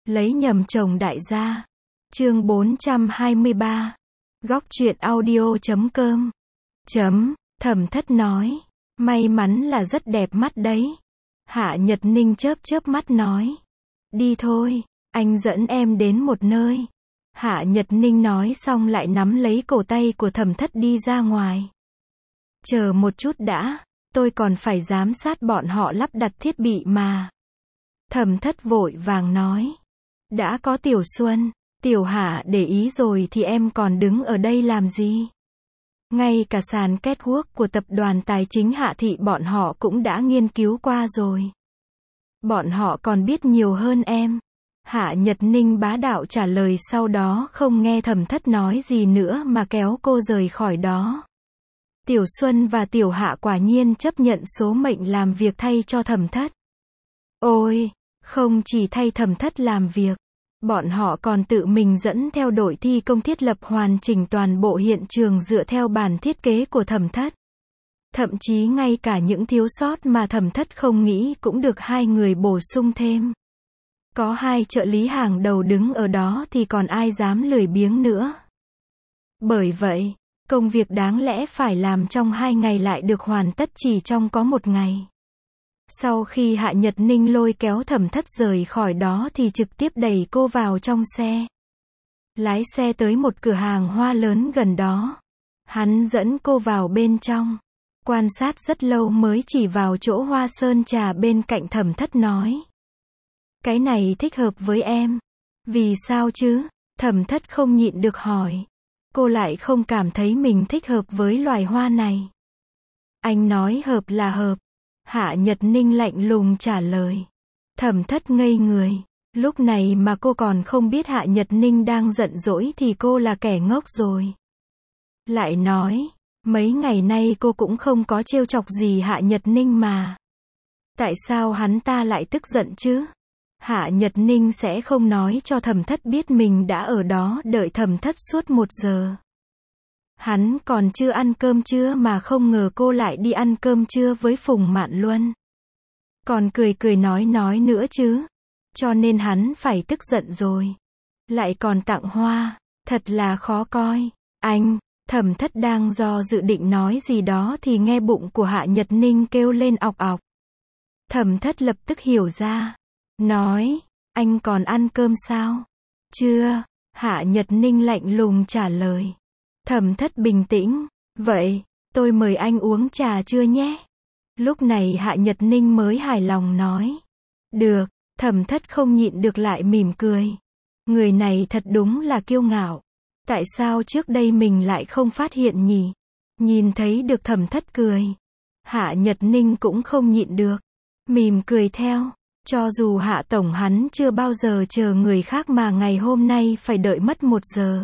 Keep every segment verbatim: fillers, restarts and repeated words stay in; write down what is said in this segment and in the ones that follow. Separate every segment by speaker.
Speaker 1: Lấy nhầm chồng đại gia. Chương bốn trăm hai mươi ba. Góc truyện audio chấm com. Chấm, Thẩm Thất nói. May mắn là rất đẹp mắt đấy. Hạ Nhật Ninh chớp chớp mắt nói. Đi thôi, anh dẫn em đến một nơi. Hạ Nhật Ninh nói xong lại nắm lấy cổ tay của Thẩm Thất đi ra ngoài. Chờ một chút đã, tôi còn phải giám sát bọn họ lắp đặt thiết bị mà. Thẩm Thất vội vàng nói. Đã có Tiểu Xuân, Tiểu Hạ để ý rồi thì em còn đứng ở đây làm gì? Ngay cả sàn catwalk của tập đoàn tài chính Hạ Thị bọn họ cũng đã nghiên cứu qua rồi. Bọn họ còn biết nhiều hơn em. Hạ Nhật Ninh bá đạo trả lời, sau đó không nghe Thẩm Thất nói gì nữa mà kéo cô rời khỏi đó. Tiểu Xuân và Tiểu Hạ quả nhiên chấp nhận số mệnh làm việc thay cho Thẩm Thất. Ôi, không chỉ thay Thẩm Thất làm việc, bọn họ còn tự mình dẫn theo đội thi công thiết lập hoàn chỉnh toàn bộ hiện trường dựa theo bản thiết kế của Thẩm Thất. Thậm chí ngay cả những thiếu sót mà Thẩm Thất không nghĩ cũng được hai người bổ sung thêm. Có hai trợ lý hàng đầu đứng ở đó thì còn ai dám lười biếng nữa. Bởi vậy, công việc đáng lẽ phải làm trong hai ngày lại được hoàn tất chỉ trong có một ngày. Sau khi Hạ Nhật Ninh lôi kéo Thẩm Thất rời khỏi đó thì trực tiếp đẩy cô vào trong xe. Lái xe tới một cửa hàng hoa lớn gần đó. Hắn dẫn cô vào bên trong. Quan sát rất lâu mới chỉ vào chỗ hoa sơn trà bên cạnh. Thẩm Thất nói. Cái này thích hợp với em. Vì sao chứ? Thẩm Thất không nhịn được hỏi. Cô lại không cảm thấy mình thích hợp với loài hoa này. Anh nói hợp là hợp. Hạ Nhật Ninh lạnh lùng trả lời. Thẩm Thất ngây người. Lúc này mà cô còn không biết Hạ Nhật Ninh đang giận dỗi thì cô là kẻ ngốc rồi. Lại nói, mấy ngày nay cô cũng không có trêu chọc gì Hạ Nhật Ninh mà. Tại sao hắn ta lại tức giận chứ? Hạ Nhật Ninh sẽ không nói cho Thẩm Thất biết mình đã ở đó đợi Thẩm Thất suốt một giờ. Hắn còn chưa ăn cơm trưa mà không ngờ cô lại đi ăn cơm trưa với Phùng Mạn Luân. Còn cười cười nói nói nữa chứ. Cho nên hắn phải tức giận rồi. Lại còn tặng hoa. Thật là khó coi. Anh, Thẩm Thất đang do dự định nói gì đó thì nghe bụng của Hạ Nhật Ninh kêu lên ọc ọc. Thẩm Thất lập tức hiểu ra. Nói, anh còn ăn cơm sao? Chưa. Hạ Nhật Ninh lạnh lùng trả lời. Thẩm Thất bình tĩnh. Vậy, tôi mời anh uống trà chưa nhé? Lúc này Hạ Nhật Ninh mới hài lòng nói. Được. Thẩm Thất không nhịn được lại mỉm cười. Người này thật đúng là kiêu ngạo. Tại sao trước đây mình lại không phát hiện nhỉ? Nhìn thấy được Thẩm Thất cười. Hạ Nhật Ninh cũng không nhịn được. Mỉm cười theo. Cho dù Hạ Tổng hắn chưa bao giờ chờ người khác mà ngày hôm nay phải đợi mất một giờ.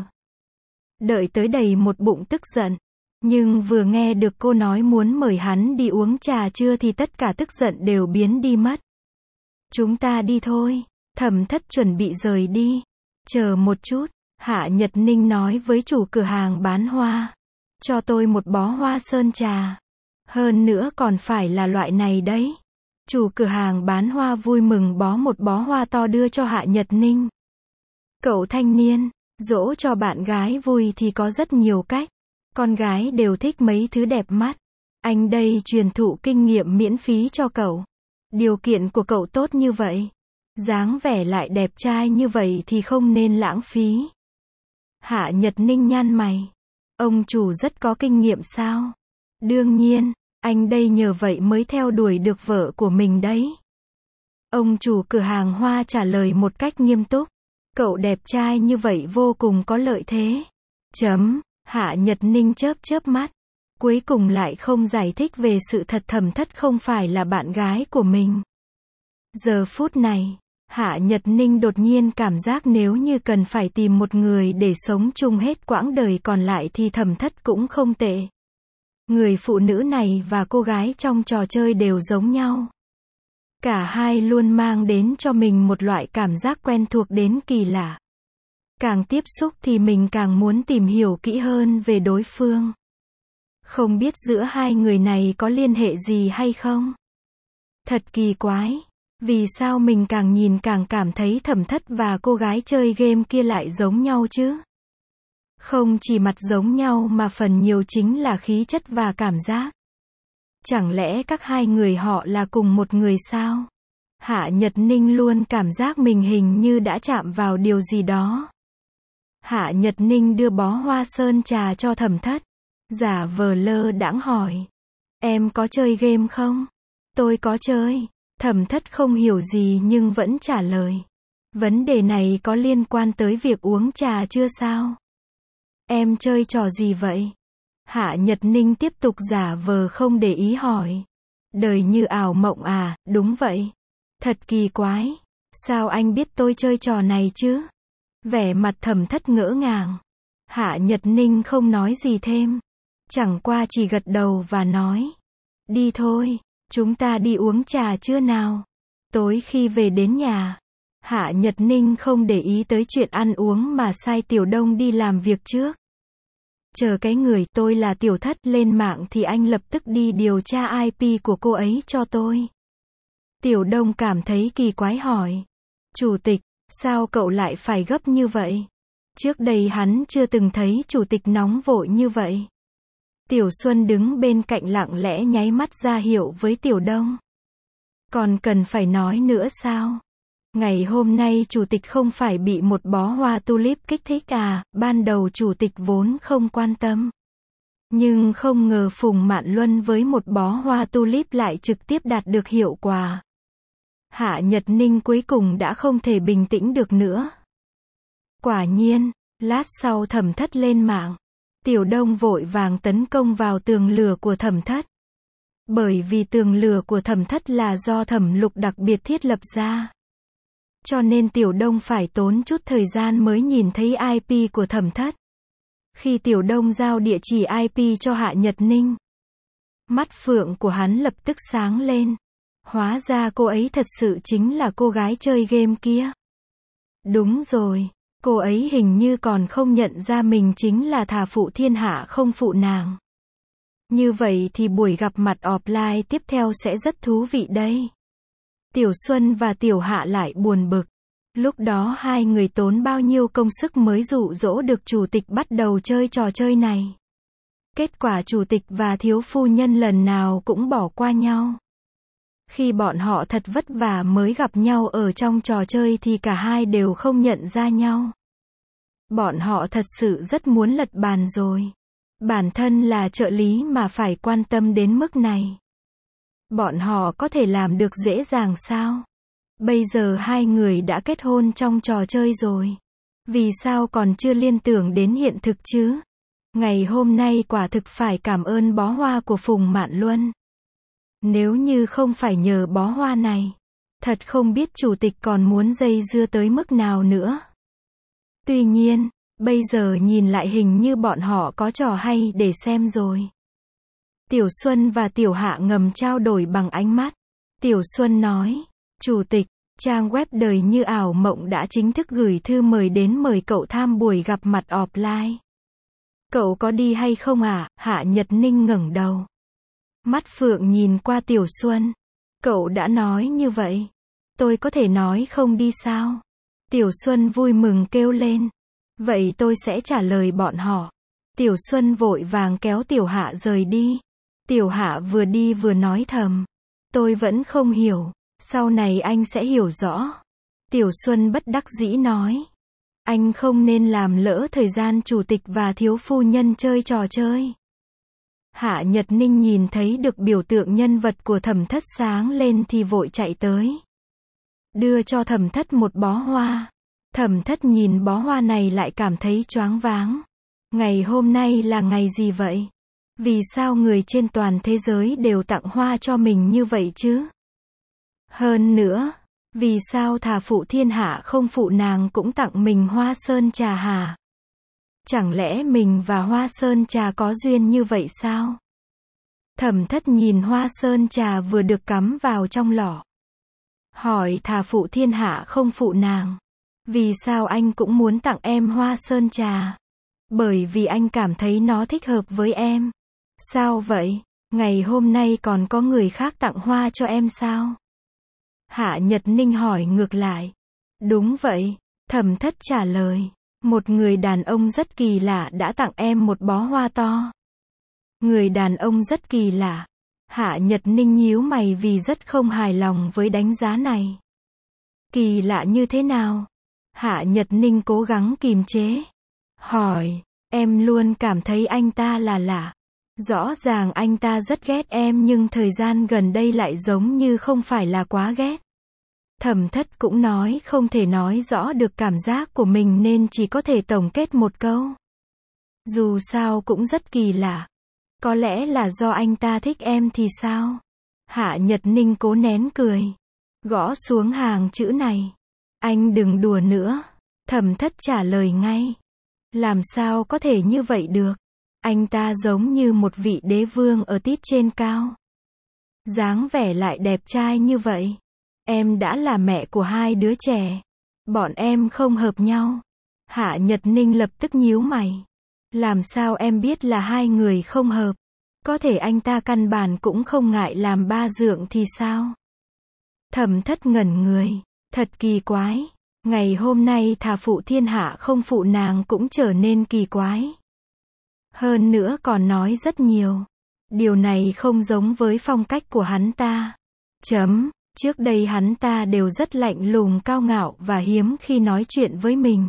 Speaker 1: Đợi tới đầy một bụng tức giận. Nhưng vừa nghe được cô nói muốn mời hắn đi uống trà trưa thì tất cả tức giận đều biến đi mất. Chúng ta đi thôi. Thẩm Thất chuẩn bị rời đi. Chờ một chút. Hạ Nhật Ninh nói với chủ cửa hàng bán hoa. Cho tôi một bó hoa sơn trà. Hơn nữa còn phải là loại này đấy. Chủ cửa hàng bán hoa vui mừng bó một bó hoa to đưa cho Hạ Nhật Ninh. Cậu thanh niên, dỗ cho bạn gái vui thì có rất nhiều cách. Con gái đều thích mấy thứ đẹp mắt. Anh đây truyền thụ kinh nghiệm miễn phí cho cậu. Điều kiện của cậu tốt như vậy. Dáng vẻ lại đẹp trai như vậy thì không nên lãng phí. Hạ Nhật Ninh nhăn mày. Ông chủ rất có kinh nghiệm sao? Đương nhiên, anh đây nhờ vậy mới theo đuổi được vợ của mình đấy. Ông chủ cửa hàng hoa trả lời một cách nghiêm túc. Cậu đẹp trai như vậy vô cùng có lợi thế. Chấm, Hạ Nhật Ninh chớp chớp mắt. Cuối cùng lại không giải thích về sự thật Thẩm Thất không phải là bạn gái của mình. Giờ phút này, Hạ Nhật Ninh đột nhiên cảm giác nếu như cần phải tìm một người để sống chung hết quãng đời còn lại thì Thẩm Thất cũng không tệ. Người phụ nữ này và cô gái trong trò chơi đều giống nhau. Cả hai luôn mang đến cho mình một loại cảm giác quen thuộc đến kỳ lạ. Càng tiếp xúc thì mình càng muốn tìm hiểu kỹ hơn về đối phương. Không biết giữa hai người này có liên hệ gì hay không? Thật kỳ quái. Vì sao mình càng nhìn càng cảm thấy Thẩm Thất và cô gái chơi game kia lại giống nhau chứ? Không chỉ mặt giống nhau mà phần nhiều chính là khí chất và cảm giác. Chẳng lẽ các hai người họ là cùng một người sao? Hạ Nhật Ninh luôn cảm giác mình hình như đã chạm vào điều gì đó. Hạ Nhật Ninh đưa bó hoa sơn trà cho Thẩm Thất. Giả vờ lơ đãng hỏi. Em có chơi game không? Tôi có chơi. Thẩm Thất không hiểu gì nhưng vẫn trả lời. Vấn đề này có liên quan tới việc uống trà chưa sao? Em chơi trò gì vậy? Hạ Nhật Ninh tiếp tục giả vờ không để ý hỏi. Đời như ảo mộng à, đúng vậy. Thật kỳ quái. Sao anh biết tôi chơi trò này chứ? Vẻ mặt Thẩm Thất ngỡ ngàng. Hạ Nhật Ninh không nói gì thêm. Chẳng qua chỉ gật đầu và nói. Đi thôi, chúng ta đi uống trà chưa nào? Tối khi về đến nhà, Hạ Nhật Ninh không để ý tới chuyện ăn uống mà sai Tiểu Đông đi làm việc trước. Chờ cái người tôi là Tiểu Thất lên mạng thì anh lập tức đi điều tra i pê của cô ấy cho tôi. Tiểu Đông cảm thấy kỳ quái hỏi. Chủ tịch, sao cậu lại phải gấp như vậy? Trước đây hắn chưa từng thấy chủ tịch nóng vội như vậy. Tiểu Xuân đứng bên cạnh lặng lẽ nháy mắt ra hiệu với Tiểu Đông. Còn cần phải nói nữa sao? Ngày hôm nay chủ tịch không phải bị một bó hoa tulip kích thích à? Ban đầu chủ tịch vốn không quan tâm. Nhưng không ngờ Phùng Mạn Luân với một bó hoa tulip lại trực tiếp đạt được hiệu quả. Hạ Nhật Ninh cuối cùng đã không thể bình tĩnh được nữa. Quả nhiên, lát sau Thẩm Thất lên mạng. Tiểu Đông vội vàng tấn công vào tường lửa của Thẩm Thất. Bởi vì tường lửa của Thẩm Thất là do Thẩm Lục đặc biệt thiết lập ra. Cho nên Tiểu Đông phải tốn chút thời gian mới nhìn thấy i pê của Thẩm Thất. Khi Tiểu Đông giao địa chỉ i pê cho Hạ Nhật Ninh, mắt phượng của hắn lập tức sáng lên. Hóa ra cô ấy thật sự chính là cô gái chơi game kia. Đúng rồi, cô ấy hình như còn không nhận ra mình chính là thà phụ thiên hạ không phụ nàng. Như vậy thì buổi gặp mặt offline tiếp theo sẽ rất thú vị đây. Tiểu Xuân và Tiểu Hạ lại buồn bực. Lúc đó hai người tốn bao nhiêu công sức mới dụ dỗ được chủ tịch bắt đầu chơi trò chơi này. Kết quả chủ tịch và thiếu phu nhân lần nào cũng bỏ qua nhau. Khi bọn họ thật vất vả mới gặp nhau ở trong trò chơi thì cả hai đều không nhận ra nhau. Bọn họ thật sự rất muốn lật bàn rồi. Bản thân là trợ lý mà phải quan tâm đến mức này. Bọn họ có thể làm được dễ dàng sao? Bây giờ hai người đã kết hôn trong trò chơi rồi. Vì sao còn chưa liên tưởng đến hiện thực chứ? Ngày hôm nay quả thực phải cảm ơn bó hoa của Phùng Mạn Luân. Nếu như không phải nhờ bó hoa này, thật không biết chủ tịch còn muốn dây dưa tới mức nào nữa. Tuy nhiên, bây giờ nhìn lại hình như bọn họ có trò hay để xem rồi. Tiểu Xuân và Tiểu Hạ ngầm trao đổi bằng ánh mắt. Tiểu Xuân nói, Chủ tịch, trang web đời như ảo mộng đã chính thức gửi thư mời đến mời cậu tham buổi gặp mặt offline. Cậu có đi hay không à? Hạ Nhật Ninh ngẩng đầu. Mắt phượng nhìn qua Tiểu Xuân. Cậu đã nói như vậy. Tôi có thể nói không đi sao? Tiểu Xuân vui mừng kêu lên. Vậy tôi sẽ trả lời bọn họ. Tiểu Xuân vội vàng kéo Tiểu Hạ rời đi. Tiểu Hạ vừa đi vừa nói thầm. Tôi vẫn không hiểu. Sau này anh sẽ hiểu rõ. Tiểu Xuân bất đắc dĩ nói. Anh không nên làm lỡ thời gian chủ tịch và thiếu phu nhân chơi trò chơi. Hạ Nhật Ninh nhìn thấy được biểu tượng nhân vật của Thẩm Thất sáng lên thì vội chạy tới. Đưa cho Thẩm Thất một bó hoa. Thẩm Thất nhìn bó hoa này lại cảm thấy choáng váng. Ngày hôm nay là ngày gì vậy? Vì sao người trên toàn thế giới đều tặng hoa cho mình như vậy chứ? Hơn nữa, vì sao thà phụ thiên hạ không phụ nàng cũng tặng mình hoa sơn trà hả? Chẳng lẽ mình và hoa sơn trà có duyên như vậy sao? Thẩm Thất nhìn hoa sơn trà vừa được cắm vào trong lọ. Hỏi thà phụ thiên hạ không phụ nàng. Vì sao anh cũng muốn tặng em hoa sơn trà? Bởi vì anh cảm thấy nó thích hợp với em. Sao vậy? Ngày hôm nay còn có người khác tặng hoa cho em sao? Hạ Nhật Ninh hỏi ngược lại. Đúng vậy, Thẩm Thất trả lời. Một người đàn ông rất kỳ lạ đã tặng em một bó hoa to. Người đàn ông rất kỳ lạ. Hạ Nhật Ninh nhíu mày vì rất không hài lòng với đánh giá này. Kỳ lạ như thế nào? Hạ Nhật Ninh cố gắng kìm chế. Hỏi, em luôn cảm thấy anh ta là lạ. Rõ ràng anh ta rất ghét em nhưng thời gian gần đây lại giống như không phải là quá ghét. Thẩm Thất cũng nói không thể nói rõ được cảm giác của mình nên chỉ có thể tổng kết một câu. Dù sao cũng rất kỳ lạ. Có lẽ là do anh ta thích em thì sao? Hạ Nhật Ninh cố nén cười. Gõ xuống hàng chữ này. Anh đừng đùa nữa. Thẩm Thất trả lời ngay. Làm sao có thể như vậy được? Anh ta giống như một vị đế vương ở tít trên cao. Dáng vẻ lại đẹp trai như vậy. Em đã là mẹ của hai đứa trẻ. Bọn em không hợp nhau. Hạ Nhật Ninh lập tức nhíu mày. Làm sao em biết là hai người không hợp? Có thể anh ta căn bản cũng không ngại làm ba dượng thì sao? Thẩm Thất ngẩn người. Thật kỳ quái. Ngày hôm nay thà phụ thiên hạ không phụ nàng cũng trở nên kỳ quái. Hơn nữa còn nói rất nhiều. Điều này không giống với phong cách của hắn ta. Chấm. Trước đây hắn ta đều rất lạnh lùng cao ngạo và hiếm khi nói chuyện với mình.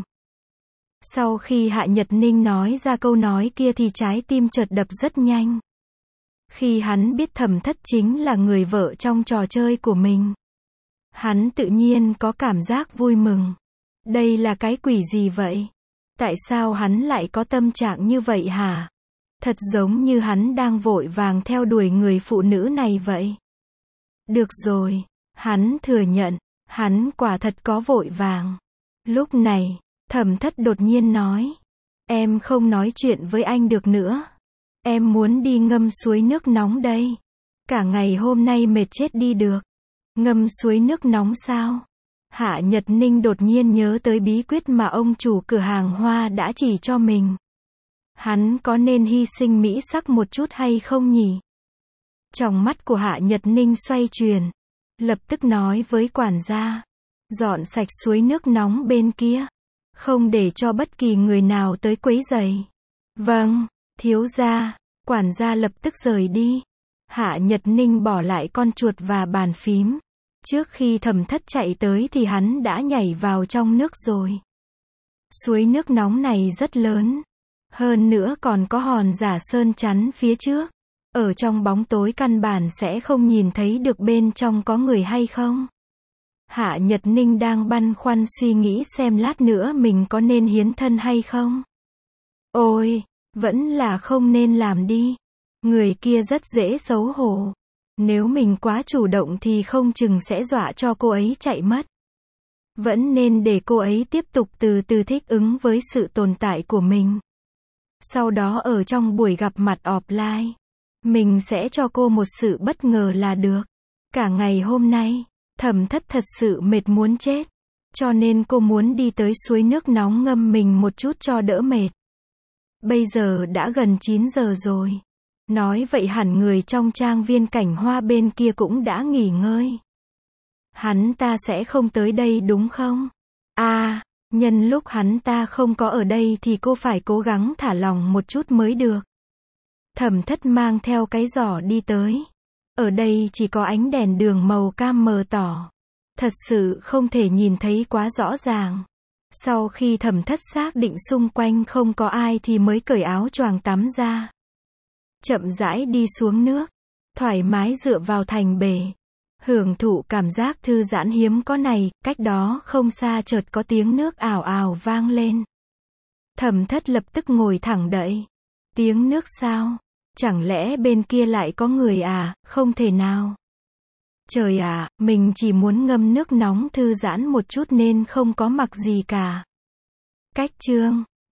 Speaker 1: Sau khi Hạ Nhật Ninh nói ra câu nói kia thì trái tim chợt đập rất nhanh. Khi hắn biết Thẩm Thất chính là người vợ trong trò chơi của mình. Hắn tự nhiên có cảm giác vui mừng. Đây là cái quỷ gì vậy? Tại sao hắn lại có tâm trạng như vậy hả? Thật giống như hắn đang vội vàng theo đuổi người phụ nữ này vậy. Được rồi, hắn thừa nhận, hắn quả thật có vội vàng. Lúc này, Thẩm Thất đột nhiên nói. Em không nói chuyện với anh được nữa. Em muốn đi ngâm suối nước nóng đây. Cả ngày hôm nay mệt chết đi được. Ngâm suối nước nóng sao? Hạ Nhật Ninh đột nhiên nhớ tới bí quyết mà ông chủ cửa hàng hoa đã chỉ cho mình. Hắn có nên hy sinh mỹ sắc một chút hay không nhỉ? Trong mắt của Hạ Nhật Ninh xoay chuyển. Lập tức nói với quản gia. Dọn sạch suối nước nóng bên kia. Không để cho bất kỳ người nào tới quấy rầy. Vâng, thiếu gia. Quản gia lập tức rời đi. Hạ Nhật Ninh bỏ lại con chuột và bàn phím. Trước khi Thẩm Thất chạy tới thì hắn đã nhảy vào trong nước rồi. Suối nước nóng này rất lớn. Hơn nữa còn có hòn giả sơn chắn phía trước. Ở trong bóng tối căn bản sẽ không nhìn thấy được bên trong có người hay không. Hạ Nhật Ninh đang băn khoăn suy nghĩ xem lát nữa mình có nên hiến thân hay không. Ôi, vẫn là không nên làm đi. Người kia rất dễ xấu hổ. Nếu mình quá chủ động thì không chừng sẽ dọa cho cô ấy chạy mất. Vẫn nên để cô ấy tiếp tục từ từ thích ứng với sự tồn tại của mình. Sau đó ở trong buổi gặp mặt offline, mình sẽ cho cô một sự bất ngờ là được. Cả ngày hôm nay, Thẩm Thất thật sự mệt muốn chết. Cho nên cô muốn đi tới suối nước nóng ngâm mình một chút cho đỡ mệt. Bây giờ đã gần chín giờ rồi. Nói vậy hẳn người trong trang viên cảnh hoa bên kia cũng đã nghỉ ngơi. Hắn ta sẽ không tới đây đúng không? À, nhân lúc hắn ta không có ở đây thì cô phải cố gắng thả lỏng một chút mới được. Thẩm Thất mang theo cái giỏ đi tới. Ở đây chỉ có ánh đèn đường màu cam mờ tỏ. Thật sự không thể nhìn thấy quá rõ ràng. Sau khi Thẩm Thất xác định xung quanh không có ai thì mới cởi áo choàng tắm ra. Chậm rãi đi xuống nước. Thoải mái dựa vào thành bể. Hưởng thụ cảm giác thư giãn hiếm có này, cách đó không xa chợt có tiếng nước ào ào vang lên. Thẩm Thất lập tức ngồi thẳng đậy. Tiếng nước sao? Chẳng lẽ bên kia lại có người à? Không thể nào. Trời ạ, mình chỉ muốn ngâm nước nóng thư giãn một chút nên không có mặc gì cả. Cách chương